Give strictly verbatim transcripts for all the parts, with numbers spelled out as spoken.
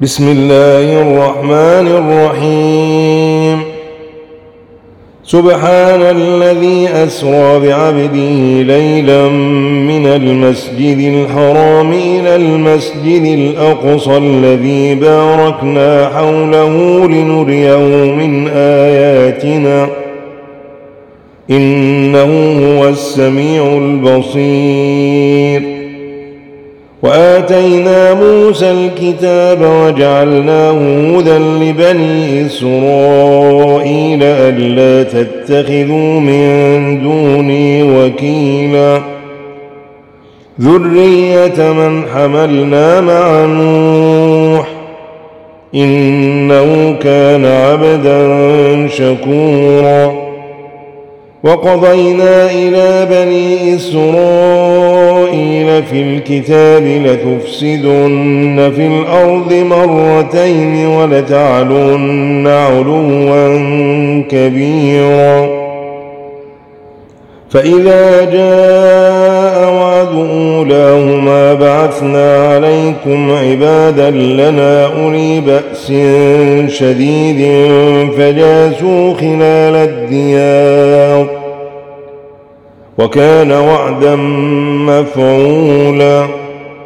بسم الله الرحمن الرحيم. سبحان الذي أسرى بعبده ليلا من المسجد الحرام إلى المسجد الأقصى الذي باركنا حوله لنريه من آياتنا إنه هو السميع البصير. وآتينا موسى الكتاب وجعلناه هدى لبني إسرائيل ألا تتخذوا من دوني وكيلا ذرية من حملنا مع نوح إنه كان عبدا شكورا. وقضينا إلى بني إسرائيل في الكتاب لتفسدن في الأرض مرتين ولتعلن علوا كبيرا. فإذا جاء وعد أولاهما بعثنا عليكم عبادا لنا أولي بأس شديد فجاسوا خلال الديار وكان وعدا مفعولا.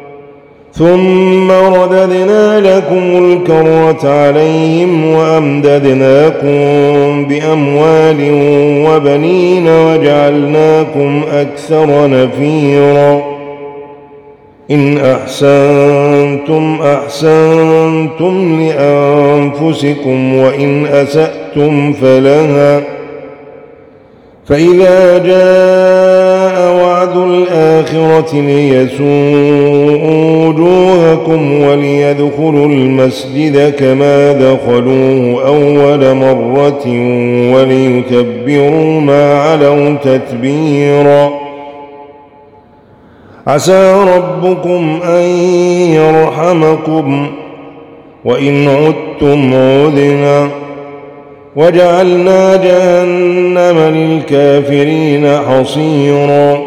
ثم رددنا لكم الكرة عليهم وأمددناكم بأموال وبنين وجعلناكم أكثر نفيرا. إن أحسنتم أحسنتم لأنفسكم وإن أسأتم فلها. فإذا جاء وعد الآخرة ليسوءوا وجوهكم وليدخلوا المسجد كما دخلوه أول مرة وليتبروا ما علوا تتبيرا. عسى ربكم أن يرحمكم وإن عدتم عدنا وجعلنا جهنم للكافرين حصيرا.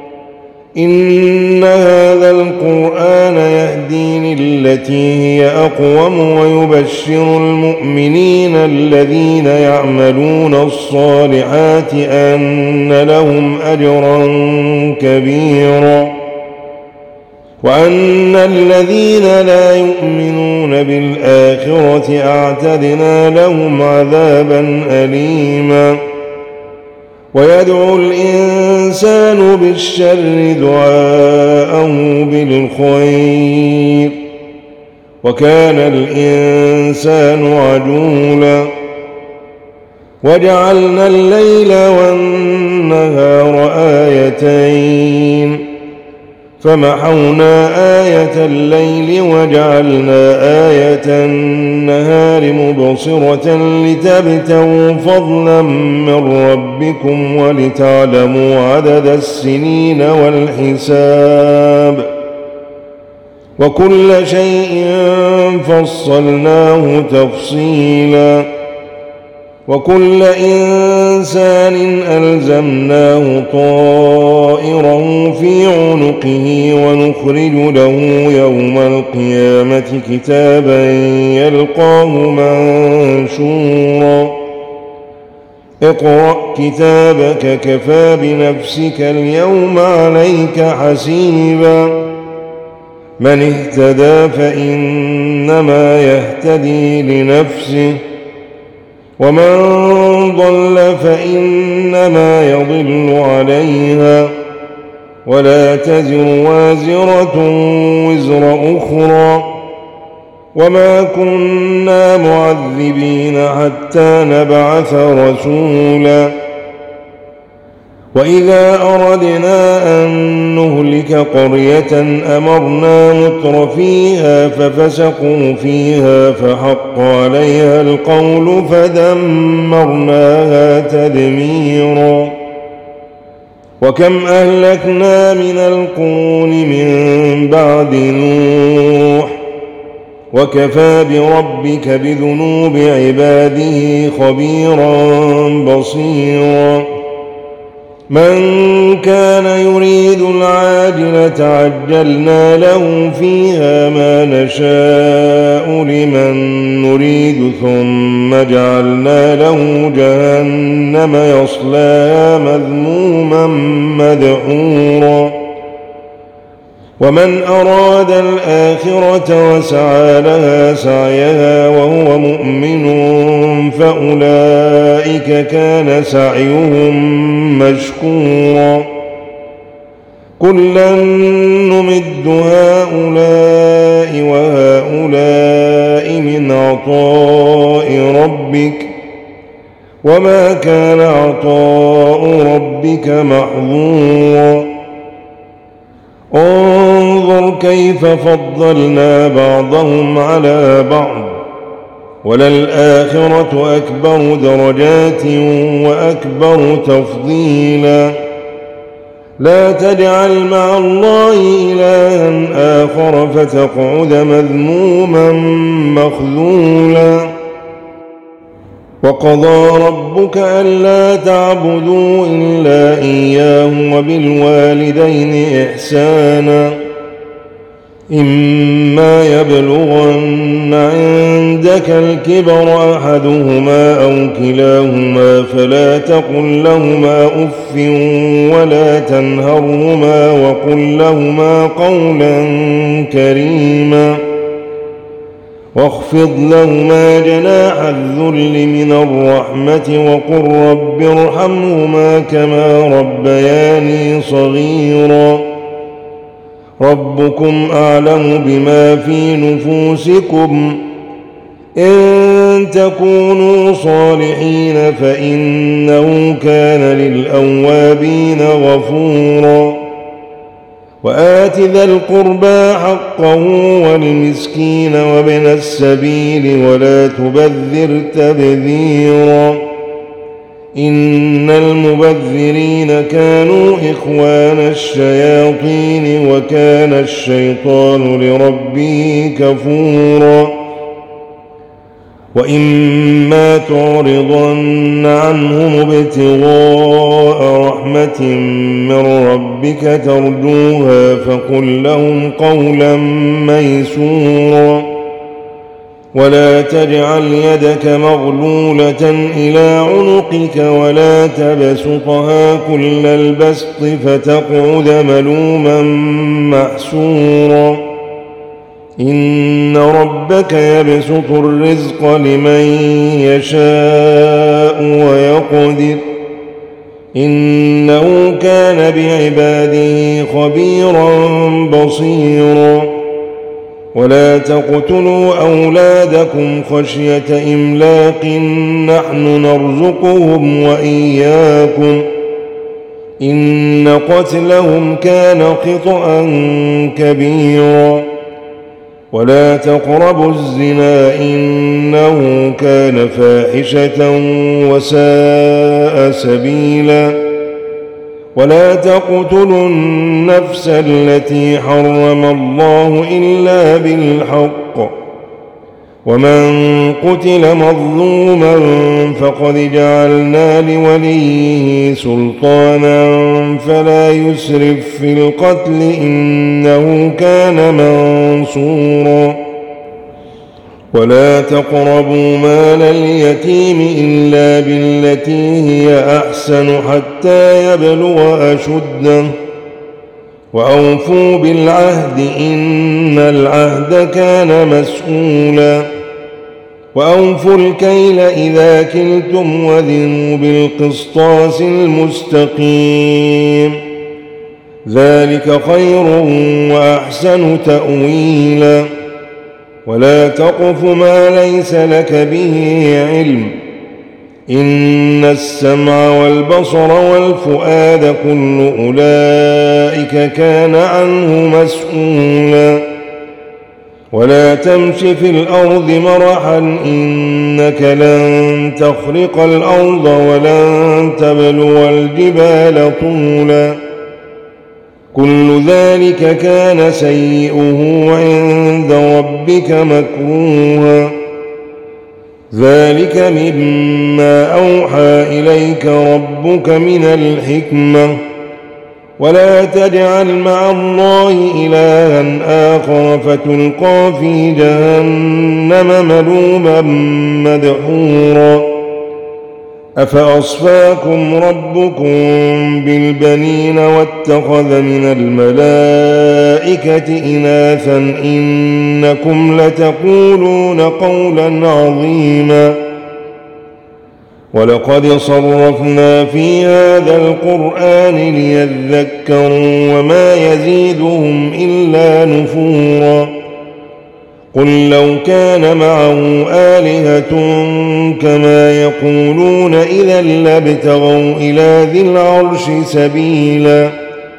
إن هذا القرآن يهدي للتي هي أقوم ويبشر المؤمنين الذين يعملون الصالحات أن لهم أجرا كبيرا وأن الذين لا يؤمنون بالآخرة أعتدنا لهم عذابا أليما. ويدعو الإنسان بالشر دعاءه بالخير وكان الإنسان عجولا. وجعلنا الليل والنهار آيتين فمحونا آية الليل وجعلنا آية النهار مبصرة لتبتغوا فضلا من ربكم ولتعلموا عدد السنين والحساب وكل شيء فصلناه تفصيلا. وكل إنسان ألزمناه طائره في عنقه ونخرج له يوم القيامة كتابا يلقاه منشورا. اقرأ كتابك كفى بنفسك اليوم عليك حسيبا. من اهتدى فإنما يهتدي لنفسه ومن ضل فإنما يضل عليها ولا تزر وازرة وزر أخرى وما كنا معذبين حتى نبعث رسولا. وإذا أردنا أن نهلك قرية أمرنا متر فيها ففسقوا فيها فحق عليها القول فدمرناها تدميرا. وكم أهلكنا من القرون من بعد نوح وكفى بربك بذنوب عباده خبيرا بصيرا. من كان يريد العاجلة عجلنا له فيها ما نشاء لمن نريد ثم جعلنا له جهنم يصلاها مذموما مدحورا ومن أراد الآخرة وسعى لها سعيها وهو مؤمن فأولئك كان سعيهم مشكورا كلا نمد هؤلاء وهؤلاء من عطاء ربك وما كان عطاء ربك محظورا انظر كيف فضلنا بعضهم على بعض وللآخرة أكبر درجات وأكبر تفضيلا لا تجعل مع الله إلها آخر فتقعد مذموما مخذولا وقضى ربك ألا تعبدوا إلا إياه وبالوالدين إحسانا إما يبلغن عندك الكبر أحدهما أو كلاهما فلا تقل لهما أف ولا تنهرهما وقل لهما قولا كريما واخفض لهما جناح الذل من الرحمة وقل رب ارحمهما كما ربياني صغيرا ربكم أعلم بما في نفوسكم إن تكونوا صالحين فإنه كان للأوابين غفورا وآت ذا القربى حقه والمسكين وابن السبيل ولا تبذر تبذيرا إن المبذرين كانوا إخوان الشياطين وكان الشيطان لربه كفورا وإما تعرضن عنهم ابتغاء رحمة من ربك ترجوها فقل لهم قولا ميسورا ولا تجعل يدك مغلولة إلى عنقك ولا تبسطها كل البسط فتقعد ملوما محسورا إن ربك يبسط الرزق لمن يشاء ويقدر إنه كان بعباده خبيرا بصيرا ولا تقتلوا أولادكم خشية إملاق نحن نرزقهم وإياكم إن قتلهم كان خطأ كبيرا ولا تقربوا الزنا إنه كان فاحشة وساء سبيلا ولا تقتلوا النفس التي حرم الله إلا بالحق ومن قتل مظلوما فقد جعلنا لوليه سلطانا فلا يسرف في القتل إنه كان منصورا ولا تقربوا مال اليتيم إلا بالتي هي أحسن حتى يبلغ أشده وأوفوا بالعهد إن العهد كان مسؤولا وأوفوا الكيل إذا كلتم وزنوا بالقسطاس المستقيم ذلك خير وأحسن تأويلا ولا تقف ما ليس لك به علم إن السمع والبصر والفؤاد كل أولئك كان عنه مسؤولا ولا تمش في الأرض مرحا إنك لن تخرق الأرض ولن تبلغ الجبال طولا كل ذلك كان سيئه عند ربك مكروها ذلك مما أوحى إليك ربك من الحكمة ولا تجعل مع الله إلها آخر فتلقى في جهنم ملوما مدحورا أفأصفاكم ربكم بالبنين واتخذ من الملائكة إناثا إنكم لتقولون قولا عظيما ولقد صرفنا في هذا القرآن ليذكروا وما يزيدهم إلا نفورا قل لو كان معه آلهة كما يقولون إذا لابتغوا إلى ذي العرش سبيلا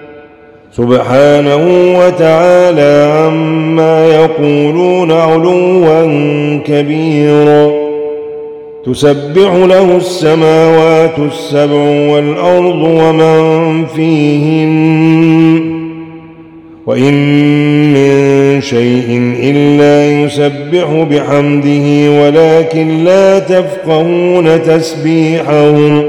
سبحانه وتعالى عما يقولون علوا كبيرا تسبح له السماوات السبع والأرض ومن فيهن وإن من شيء إلا يسبح بحمده ولكن لا تفقهون تسبيحهم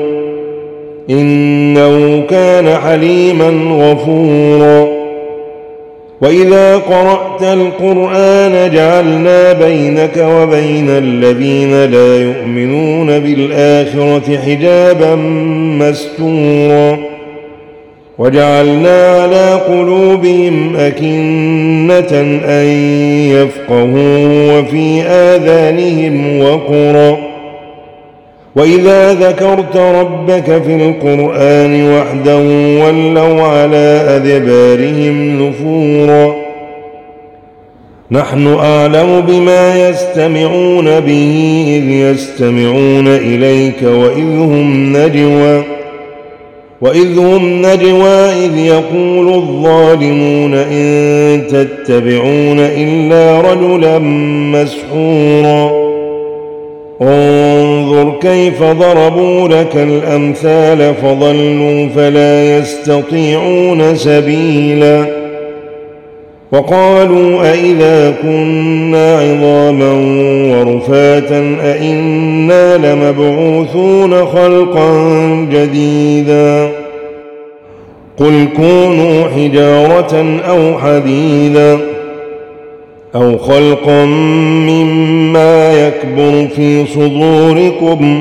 إنه كان حليما غفورا وإذا قرأت القرآن جعلنا بينك وبين الذين لا يؤمنون بالآخرة حجابا مستورا وجعلنا على قلوبهم أكنة أن يفقهوا وفي آذانهم وقرا وإذا ذكرت ربك في القرآن وحده ولوا على أدبارهم نفورا نحن أعلم بما يستمعون به إذ يستمعون إليك وإذ هم نجوى وإذ هم نجوى إذ يقول الظالمون إن تتبعون إلا رجلا مسحورا انظر كيف ضربوا لك الأمثال فضلوا فلا يستطيعون سبيلا وقالوا أئذا كنا عظاما ورفاتا أئنا لمبعوثون خلقا جديدا قل كونوا حجارة أو حديدا أو خلقا مما يكبر في صدوركم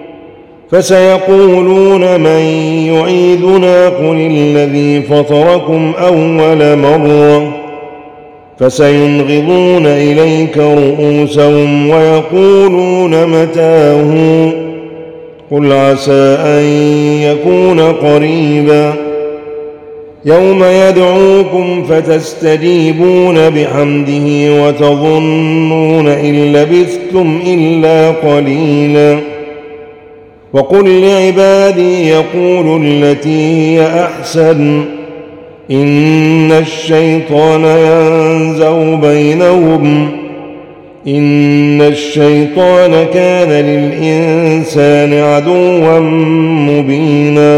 فسيقولون من يعيدنا قل الذي فطركم أول مرة فسينغضون إليك رؤوسهم ويقولون متاه قل عسى أن يكون قريبا يوم يدعوكم فتستجيبون بحمده وتظنون إن لبثتم إلا قليلا وقل لعبادي يقولوا التي هي أحسن إن الشيطان ينزغ بينهم إن الشيطان كان للإنسان عدوا مبينا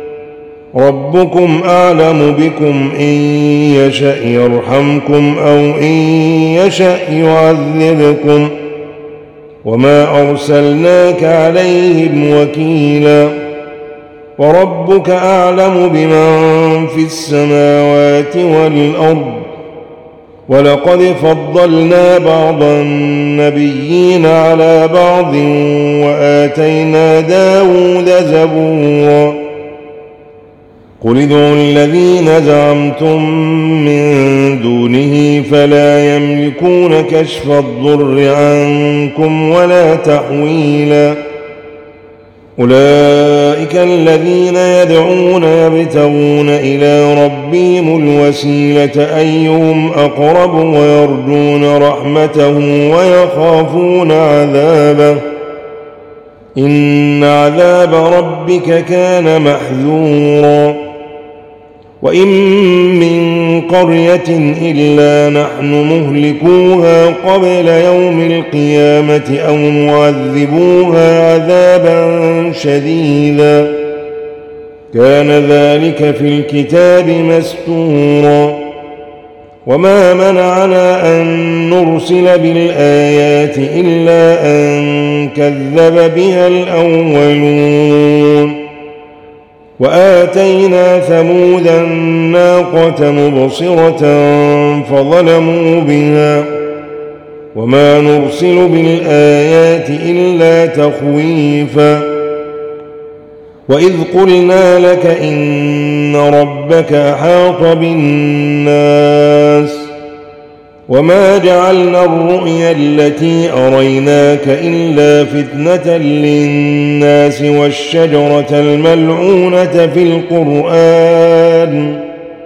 ربكم أعلم بكم إن يشأ يرحمكم أو إن يشأ يعذبكم وما أرسلناك عليهم وكيلا وربك أعلم بمن في السماوات والأرض ولقد فضلنا بعض النبيين على بعض وآتينا داود زبورا قل ادعوا الذين زعمتم من دونه فلا يملكون كشف الضر عنكم ولا تحويلا أولئك الذين يدعون يبتغون إلى ربهم الوسيلة أيهم أقرب ويرجون رحمته ويخافون عذابه إن عذاب ربك كان محذورا وإن من قرية إلا نحن مهلكوها قبل يوم القيامة أو معذبوها عذابا شديدا كان ذلك في الكتاب مستورا وما منعنا أن نرسل بالآيات إلا أن كذب بها الأولون وآتينا ثمود الناقة مبصرة فظلموا بها وما نرسل بالآيات إلا تخويفا وإذ قلنا لك إن ربك أحاط بالناس وما جعلنا الرؤيا التي أريناك إلا فتنة للناس والشجرة الملعونة في القرآن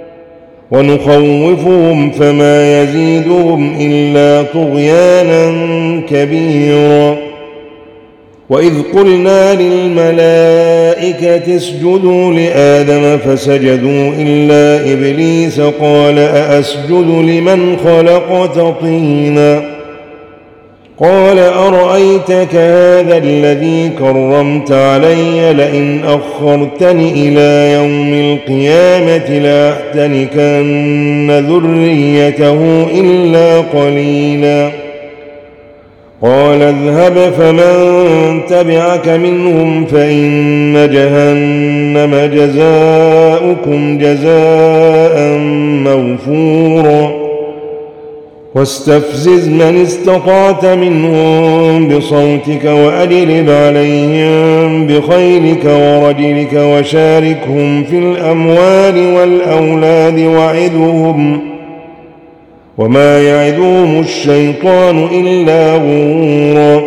ونخوفهم فما يزيدهم إلا طغيانا كبيرا وإذ قلنا للملائكة اسجدوا لآدم فسجدوا إلا إبليس قال أأسجد لمن خلقت طينا قال أرأيتك هذا الذي كرمت علي لئن أخرتني إلى يوم القيامة لأحتنكن ذريته إلا قليلا قال اذهب فمن تبعك منهم فإن جهنم جزاؤكم جزاء موفورا واستفزز من استطعت منهم بصوتك وأجلب عليهم بخيلك ورجلك وشاركهم في الأموال والأولاد وعدهم وما يعدهم الشيطان إلا غرورا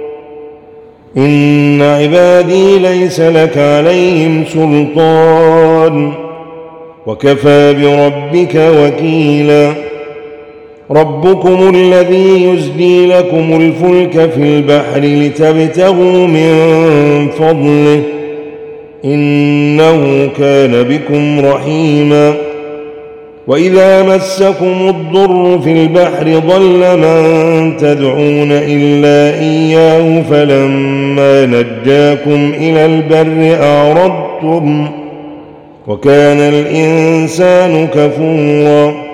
إن عبادي ليس لك عليهم سلطان وكفى بربك وكيلا ربكم الذي يزدي لكم الفلك في البحر لتبتغوا من فضله إنه كان بكم رحيما وإذا مسكم الضر في البحر ضل من تدعون إلا إياه فلما نجاكم إلى البر أعرضتم وكان الإنسان كفورا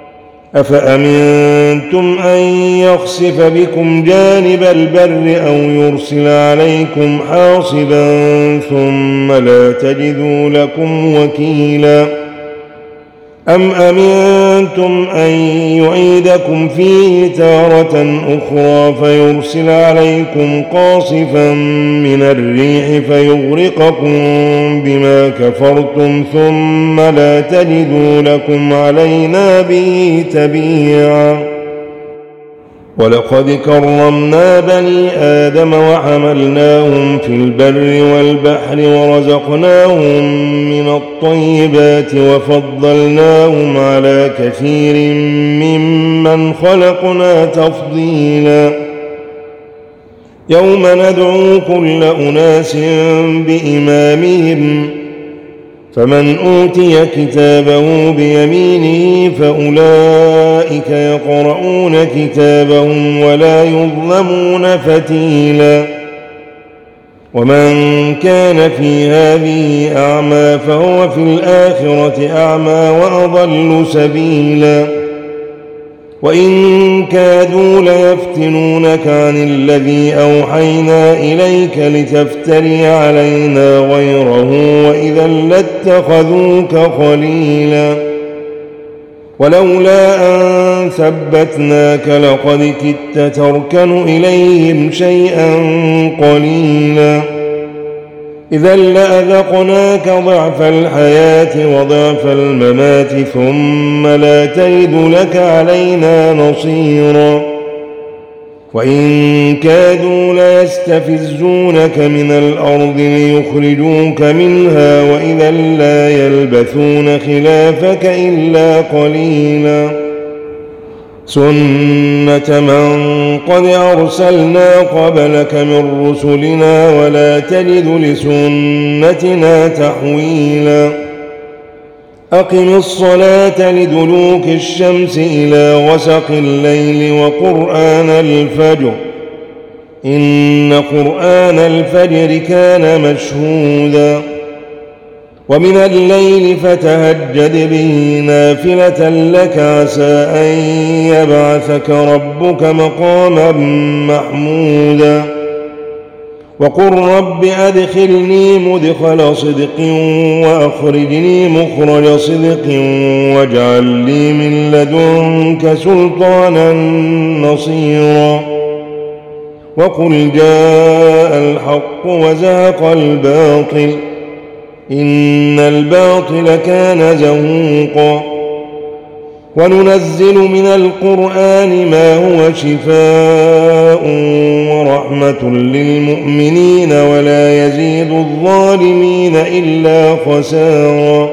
أفأمنتم أن يخسف بكم جانب البر أو يرسل عليكم حاصبا ثم لا تجدوا لكم وكيلا أم أمنتم أن يعيدكم فيه تارة أخرى فيرسل عليكم قاصفا من الريح فيغرقكم بما كفرتم ثم لا تجدوا لكم علينا به تبيعا ولقد كرمنا بني آدم وحملناهم في البر والبحر ورزقناهم من الطيبات وفضلناهم على كثير ممن خلقنا تفضيلا يوم ندعو كل أناس بإمامهم فمن أوتي كتابه بيمينه فأولئك يقرؤون كتابهم ولا يظلمون فتيلا ومن كان في هذه أعمى فهو في الآخرة أعمى وأضل سبيلا وإن كادوا ليفتنونك عن الذي أوحينا إليك لتفتري علينا غيره وإذا لاتخذوك خليلا ولولا أن ثبتناك لقد كدت تركن إليهم شيئا قليلا إذا لأذقناك ضعف الحياة وضعف الممات ثم لا تجد لك علينا نصيرا وإن كادوا ليستفزونك من الأرض ليخرجوك منها وإذا لا يلبثون خلافك إلا قليلا سنة من قد أرسلنا قبلك من رسلنا ولا تجد لسنتنا تحويلا أقم الصلاة لدلوك الشمس إلى غسق الليل وقرآن الفجر إن قرآن الفجر كان مشهودا ومن الليل فتهجد به نافلة لك عسى أن يبعثك ربك مقاما محمودا وقل رب أدخلني مدخل صدق وأخرجني مخرج صدق واجعل لي من لدنك سلطانا نصيرا وقل جاء الحق وزهق الباطل إن الباطل كان زهوقا وننزل من القرآن ما هو شفاء ورحمة للمؤمنين ولا يزيد الظالمين إلا خسارا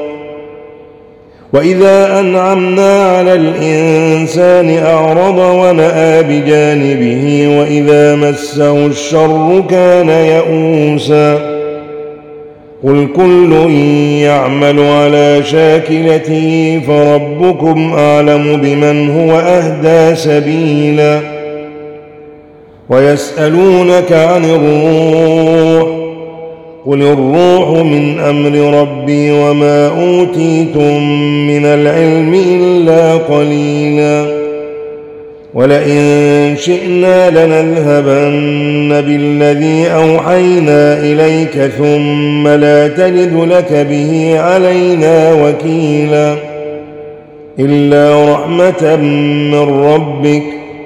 وإذا أنعمنا على الإنسان أعرض ونأى بجانبه وإذا مسه الشر كان يئوسا قل كل يعمل على شاكلته فربكم أعلم بمن هو أهدى سبيلا ويسألونك عن الروح قل الروح من أمر ربي وما أوتيتم من العلم إلا قليلا ولئن شئنا لنذهبن بالذي أوحينا إليك ثم لا تجد لك به علينا وكيلا إلا رحمة من ربك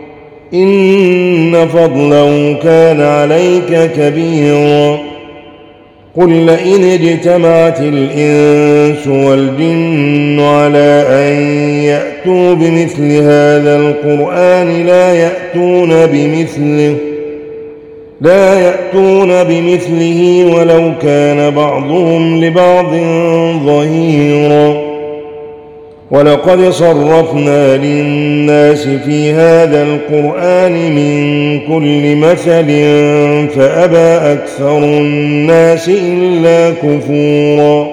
إن فضله كان عليك كبيرا قل لئن اجتمعت الإنس والجن على أن يأتوا بمثل هذا القرآن لا يأتون بمثله لا يأتون بمثله ولو كان بعضهم لبعض ظهيرا ولقد صرفنا للناس في هذا القرآن من كل مثل فأبى أكثر الناس إلا كفورا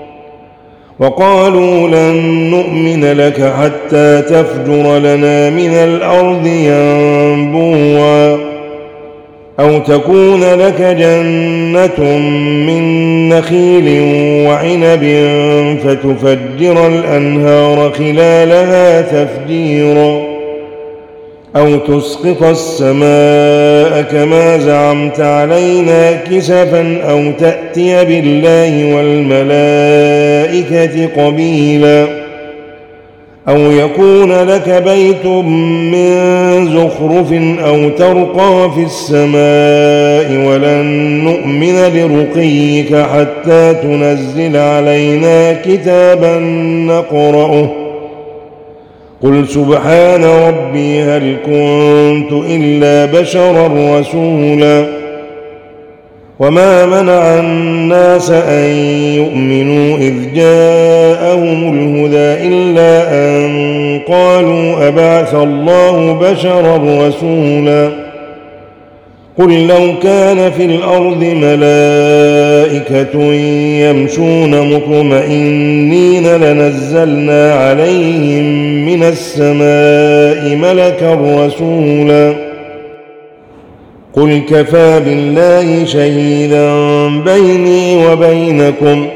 وقالوا لن نؤمن لك حتى تفجر لنا من الأرض ينبوعا أو تكون لك جنة من نخيل وعنب فتفجر الأنهار خلالها تفجيرا أو تسقط السماء كما زعمت علينا كسفا أو تأتي بالله والملائكة قبيلا أو يكون لك بيت من زخرف أو ترقى في السماء ولن نؤمن لرقيك حتى تنزل علينا كتابا نقرأه قل سبحان ربي هل كنت إلا بشرا رسولا وما منع الناس أن يؤمنوا إذ جاءهم الهدى إلا أن قالوا أبعث الله بشرا رسولا قل لو كان في الأرض ملائكة يمشون مطمئنين لنزلنا عليهم من السماء ملكا رسولا قل كفى بالله شهيدا بيني وبينكم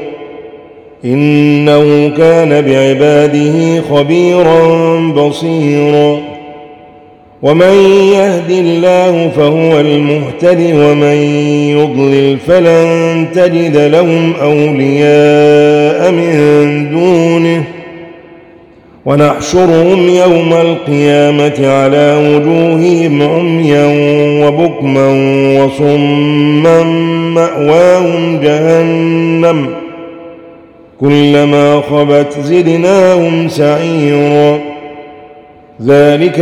إنه كان بعباده خبيرا بصيرا ومن يهد الله فهو المهتد ومن يضلل فلن تجد لهم أولياء من دونه ونحشرهم يوم القيامة على وجوههم عميا وبكما وصما مأواهم جهنم كلما خبت زدناهم سعيرا ذلك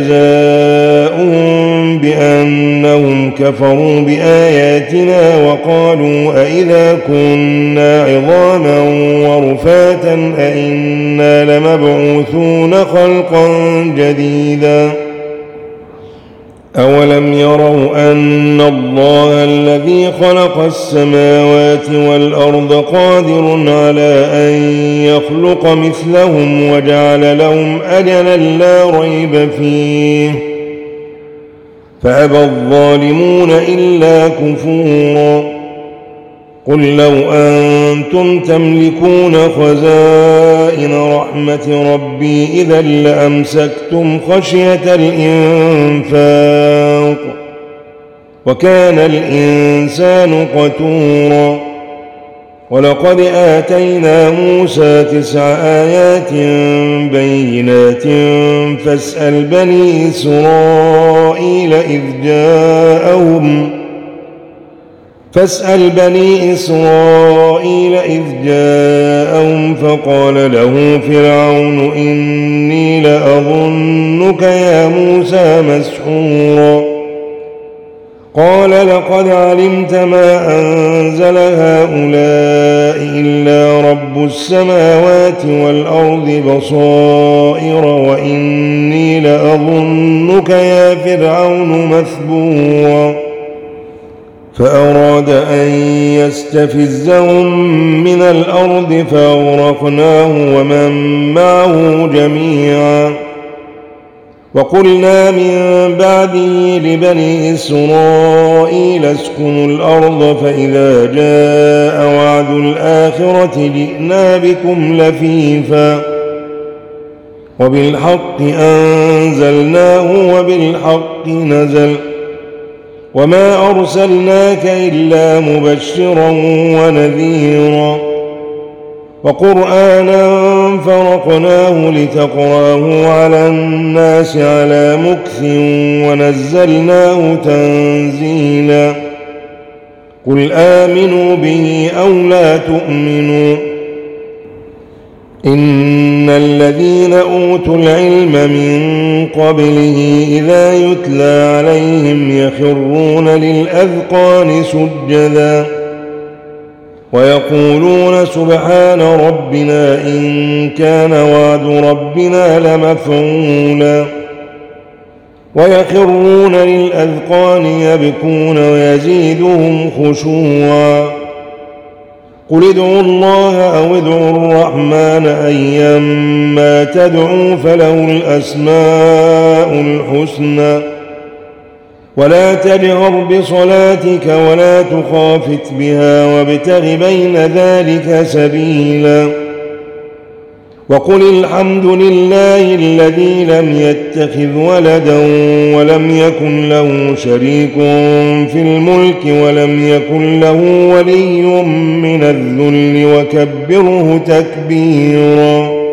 جزاؤهم بأنهم كفروا بآياتنا وقالوا أئذا كنا عظاما ورفاتا أئنا لمبعوثون خلقا جديدا أولم يروا أن الله الذي خلق السماوات والأرض قادر على أن يخلق مثلهم وجعل لهم أجلا لا ريب فيه فأبى الظالمون إلا كفورا قل لو أنتم تملكون خزائن رحمة ربي إذا لأمسكتم خشية الإنفاق وكان الإنسان قتورا ولقد آتينا موسى تسع آيات بينات فاسأل بني إسرائيل إذ جاءهم فاسأل بني إسرائيل إذ جاءهم فقال له فرعون إني لأظنك يا موسى مسحورا قال لقد علمت ما أنزل هؤلاء إلا رب السماوات والأرض بصائر وإني لأظنك يا فرعون مثبورا فأراد أن يستفزهم من الأرض فأغرقناه ومن معه جميعا وقلنا من بعده لبني إسرائيل اسكنوا الأرض فإذا جاء وعد الآخرة جئنا بكم لفيفا وبالحق أنزلناه وبالحق نزل وما أرسلناك إلا مبشرا ونذيرا وقرآنا فرقناه لتقراه على الناس على مكث ونزلناه تنزيلا قل آمنوا به أو لا تؤمنوا إن الذين أوتوا العلم من قبله إذا يتلى عليهم يخرون للأذقان سجدا ويقولون سبحان ربنا إن كان وعد ربنا لمفعولا ويخرون للأذقان يبكون ويزيدهم خشوعا قل ادعوا الله أو ادعوا الرحمن أيما تدعوا فله الأسماء الحسنى ولا تجهر بصلاتك ولا تخافت بها وابتغ بين ذلك سبيلا وقل الحمد لله الذي لم يتخذ ولدا ولم يكن له شريك في الملك ولم يكن له ولي من الذل وكبره تكبيرا